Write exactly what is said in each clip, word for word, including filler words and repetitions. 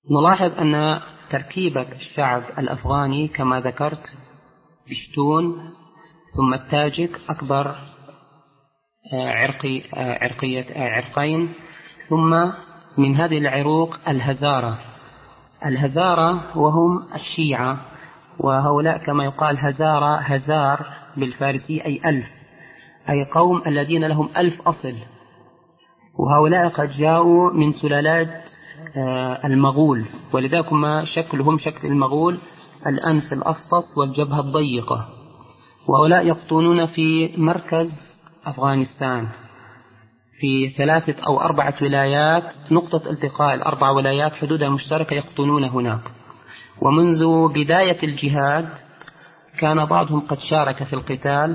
نلاحظ أن تركيبة الشعب الأفغاني كما ذكرت بشتون ثم التاجك أكبر عرقي عرقية عرقين، ثم من هذه العروق الهزارة. الهزارة وهم الشيعة، وهؤلاء كما يقال هزارة هزار بالفارسي أي ألف، أي قوم الذين لهم ألف أصل. وهؤلاء قد جاءوا من سلالات المغول، ولذلك ما شكلهم شكل المغول، الأنف الأفطس والجبهة الضيقة. وهؤلاء يقطنون في مركز أفغانستان في ثلاثة أو أربعة ولايات، نقطة التقاء الأربع ولايات حدودها مشتركة، يقطنون هناك. ومنذ بداية الجهاد كان بعضهم قد شارك في القتال،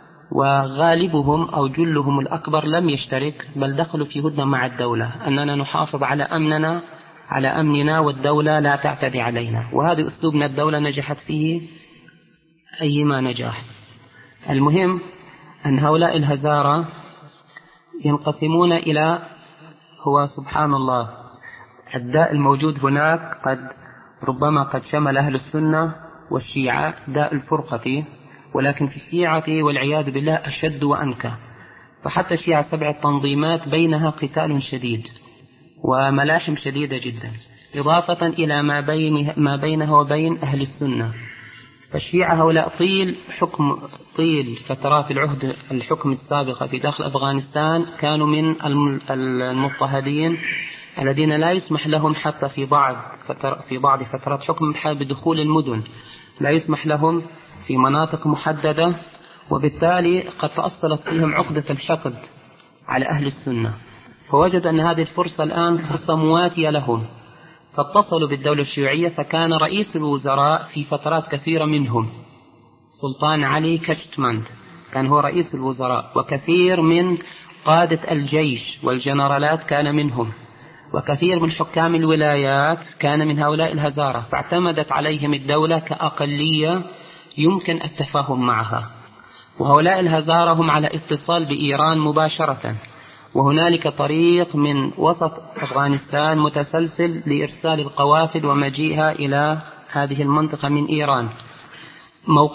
وغالبهم أو جلهم الأكبر لم يشترك، بل دخلوا في هدنة مع الدولة أننا نحافظ على أمننا على أمننا والدولة لا تعتدي علينا. وهذا أسلوب من الدولة نجحت فيه أيما نجاح. المهم أن هؤلاء الهزارة ينقسمون إلى، هو سبحان الله الداء الموجود هناك قد ربما قد شمل أهل السنة والشيعة، داء الفرقة، ولكن في الشيعة والعياذ بالله أشد وأنكى. فحتى الشيعة سبع تنظيمات بينها قتال شديد وملاحم شديدة جدا، إضافة إلى ما, بين ما بينها وبين أهل السنة. فالشيعة هؤلاء طيل حكم طيل فترات العهد الحكم السابقة في داخل أفغانستان كانوا من المضطهدين الذين لا يسمح لهم حتى في بعض في بعض فترات حكم بدخول المدن، لا يسمح لهم في مناطق محددة، وبالتالي قد تأصلت فيهم عقدة الحقد على أهل السنة. فوجد أن هذه الفرصة الآن فرصة مواتية لهم، فاتصلوا بالدولة الشيوعية. فكان رئيس الوزراء في فترات كثيرة منهم سلطان علي كشتمند، كان هو رئيس الوزراء، وكثير من قادة الجيش والجنرالات كان منهم، وكثير من حكام الولايات كان من هؤلاء الهزارة. فاعتمدت عليهم الدولة كأقلية يمكن التفاهم معها. وهؤلاء الهزارة هم على اتصال بإيران مباشرة، وهنالك طريق من وسط أفغانستان متسلسل لإرسال القوافل ومجيئها إلى هذه المنطقة من إيران.